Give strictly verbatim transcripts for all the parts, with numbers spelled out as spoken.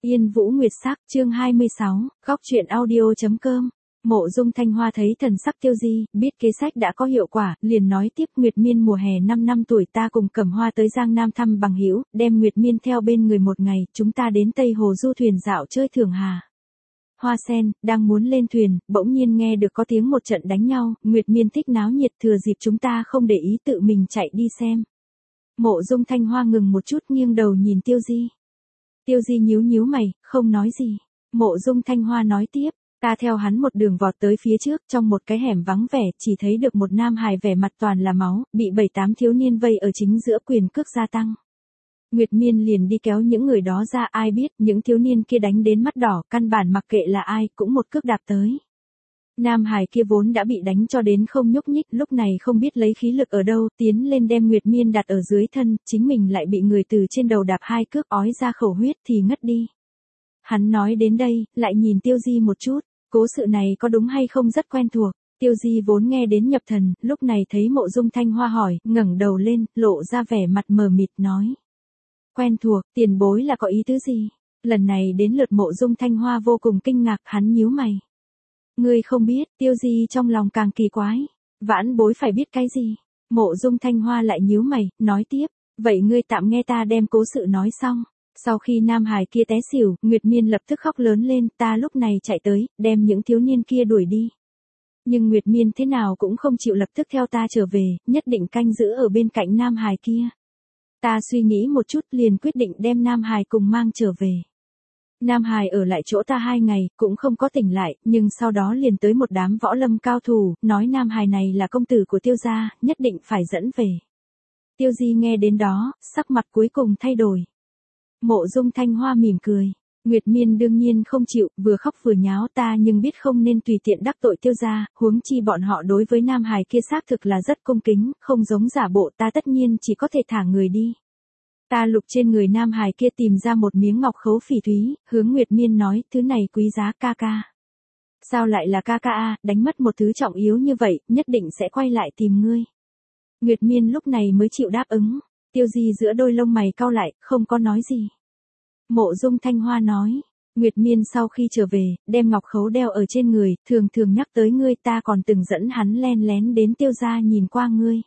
Yên Vũ Nguyệt Sắc, chương hai mươi sáu, góc truyện audio.com. Mộ Dung Thanh Hoa thấy thần sắc Tiêu Di, biết kế sách đã có hiệu quả, liền nói tiếp: Nguyệt Miên mùa hè năm năm tuổi, ta cùng Cẩm Hoa tới Giang Nam thăm bằng hữu, đem Nguyệt Miên theo bên người một ngày, chúng ta đến Tây Hồ du thuyền dạo chơi Thường Hà. Hoa Sen, đang muốn lên thuyền, bỗng nhiên nghe được có tiếng một trận đánh nhau, Nguyệt Miên thích náo nhiệt, thừa dịp chúng ta không để ý tự mình chạy đi xem. Mộ Dung Thanh Hoa ngừng một chút, nghiêng đầu nhìn Tiêu Di. Tiêu Di nhíu nhíu mày, không nói gì. Mộ Dung Thanh Hoa nói tiếp: Ta theo hắn một đường vọt tới phía trước, trong một cái hẻm vắng vẻ, chỉ thấy được một nam hài vẻ mặt toàn là máu, bị bảy tám thiếu niên vây ở chính giữa, quyền cước gia tăng. Nguyệt Miên liền đi kéo những người đó ra, ai biết, những thiếu niên kia đánh đến mắt đỏ, căn bản mặc kệ là ai, cũng một cước đạp tới. Nam hài kia vốn đã bị đánh cho đến không nhúc nhích, lúc này không biết lấy khí lực ở đâu, tiến lên đem Nguyệt Miên đặt ở dưới thân, chính mình lại bị người từ trên đầu đạp hai cước, ói ra khẩu huyết thì ngất đi. Hắn nói đến đây, lại nhìn Tiêu Di một chút, cố sự này có đúng hay không rất quen thuộc. Tiêu Di vốn nghe đến nhập thần, lúc này thấy Mộ Dung Thanh Hoa hỏi, ngẩng đầu lên, lộ ra vẻ mặt mờ mịt nói: Quen thuộc, tiền bối là có ý tứ gì? Lần này đến lượt Mộ Dung Thanh Hoa vô cùng kinh ngạc, hắn nhíu mày. Ngươi không biết, Tiêu Di trong lòng càng kỳ quái. Vãn bối phải biết cái gì? Mộ Dung Thanh Hoa lại nhíu mày, nói tiếp: Vậy ngươi tạm nghe ta đem cố sự nói xong. Sau khi nam hài kia té xỉu, Nguyệt Miên lập tức khóc lớn lên, ta lúc này chạy tới, đem những thiếu niên kia đuổi đi. Nhưng Nguyệt Miên thế nào cũng không chịu lập tức theo ta trở về, nhất định canh giữ ở bên cạnh nam hài kia. Ta suy nghĩ một chút, liền quyết định đem nam hài cùng mang trở về. Nam hài ở lại chỗ ta hai ngày, cũng không có tỉnh lại, nhưng sau đó liền tới một đám võ lâm cao thủ, nói nam hài này là công tử của Tiêu gia, nhất định phải dẫn về. Tiêu Di nghe đến đó, sắc mặt cuối cùng thay đổi. Mộ Dung Thanh Hoa mỉm cười. Nguyệt Miên đương nhiên không chịu, vừa khóc vừa nháo, ta nhưng biết không nên tùy tiện đắc tội Tiêu gia, huống chi bọn họ đối với nam hài kia xác thực là rất cung kính, không giống giả bộ, ta tất nhiên chỉ có thể thả người đi. Ta lục trên người nam hài kia tìm ra một miếng ngọc khấu phỉ thúy, hướng Nguyệt Miên nói, thứ này quý giá ca ca. Sao lại là ca ca a, đánh mất một thứ trọng yếu như vậy, nhất định sẽ quay lại tìm ngươi. Nguyệt Miên lúc này mới chịu đáp ứng. Tiêu Di giữa đôi lông mày cau lại, không có nói gì. Mộ Dung Thanh Hoa nói: Nguyệt Miên sau khi trở về, đem ngọc khấu đeo ở trên người, thường thường nhắc tới ngươi, ta còn từng dẫn hắn len lén đến Tiêu gia nhìn qua ngươi.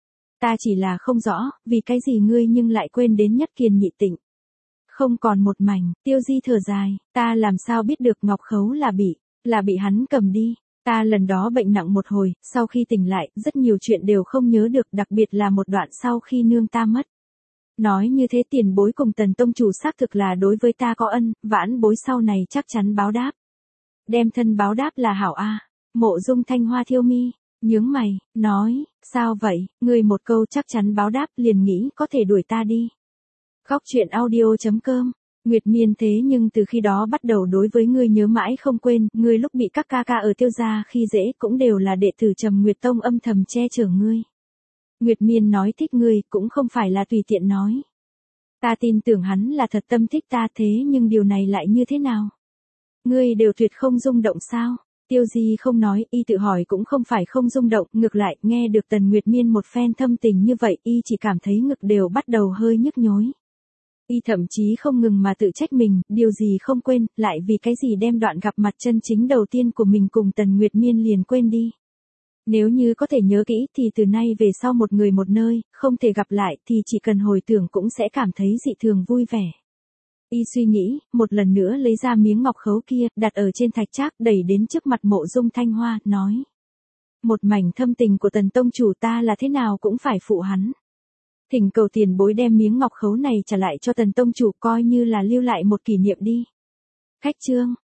Ta chỉ là không rõ, vì cái gì ngươi nhưng lại quên đến Nhất Kiền Nhị Tịnh. Không còn một mảnh, Tiêu Di thở dài, ta làm sao biết được ngọc khấu là bị, là bị hắn cầm đi. Ta lần đó bệnh nặng một hồi, sau khi tỉnh lại, rất nhiều chuyện đều không nhớ được, đặc biệt là một đoạn sau khi nương ta mất. Nói như thế tiền bối cùng Tần tông chủ xác thực là đối với ta có ân, vãn bối sau này chắc chắn báo đáp. Đem thân báo đáp là hảo a. Mộ Dung Thanh Hoa thiêu mi, nhướng mày, nói: Sao vậy, ngươi một câu chắc chắn báo đáp liền nghĩ có thể đuổi ta đi. Góc truyện audio.com. Nguyệt Miên thế nhưng từ khi đó bắt đầu đối với ngươi nhớ mãi không quên, ngươi lúc bị các ca ca ở Tiêu gia khi dễ cũng đều là đệ tử Trầm Nguyệt Tông âm thầm che chở ngươi. Nguyệt Miên nói thích ngươi cũng không phải là tùy tiện nói. Ta tin tưởng hắn là thật tâm thích ta, thế nhưng điều này lại như thế nào? Ngươi đều tuyệt không rung động sao? Tiêu Di không nói, y tự hỏi cũng không phải không rung động, ngược lại, nghe được Tần Nguyệt Miên một phen thâm tình như vậy, y chỉ cảm thấy ngực đều bắt đầu hơi nhức nhối. Y thậm chí không ngừng mà tự trách mình, điều gì không quên, lại vì cái gì đem đoạn gặp mặt chân chính đầu tiên của mình cùng Tần Nguyệt Miên liền quên đi. Nếu như có thể nhớ kỹ thì từ nay về sau một người một nơi, không thể gặp lại thì chỉ cần hồi tưởng cũng sẽ cảm thấy dị thường vui vẻ. Y suy nghĩ, một lần nữa lấy ra miếng ngọc khấu kia, đặt ở trên thạch trác, đẩy đến trước mặt Mộ Dung Thanh Hoa, nói: Một mảnh thâm tình của Tần tông chủ ta là thế nào cũng phải phụ hắn. Thỉnh cầu tiền bối đem miếng ngọc khấu này trả lại cho Tần tông chủ, coi như là lưu lại một kỷ niệm đi. Khách chương.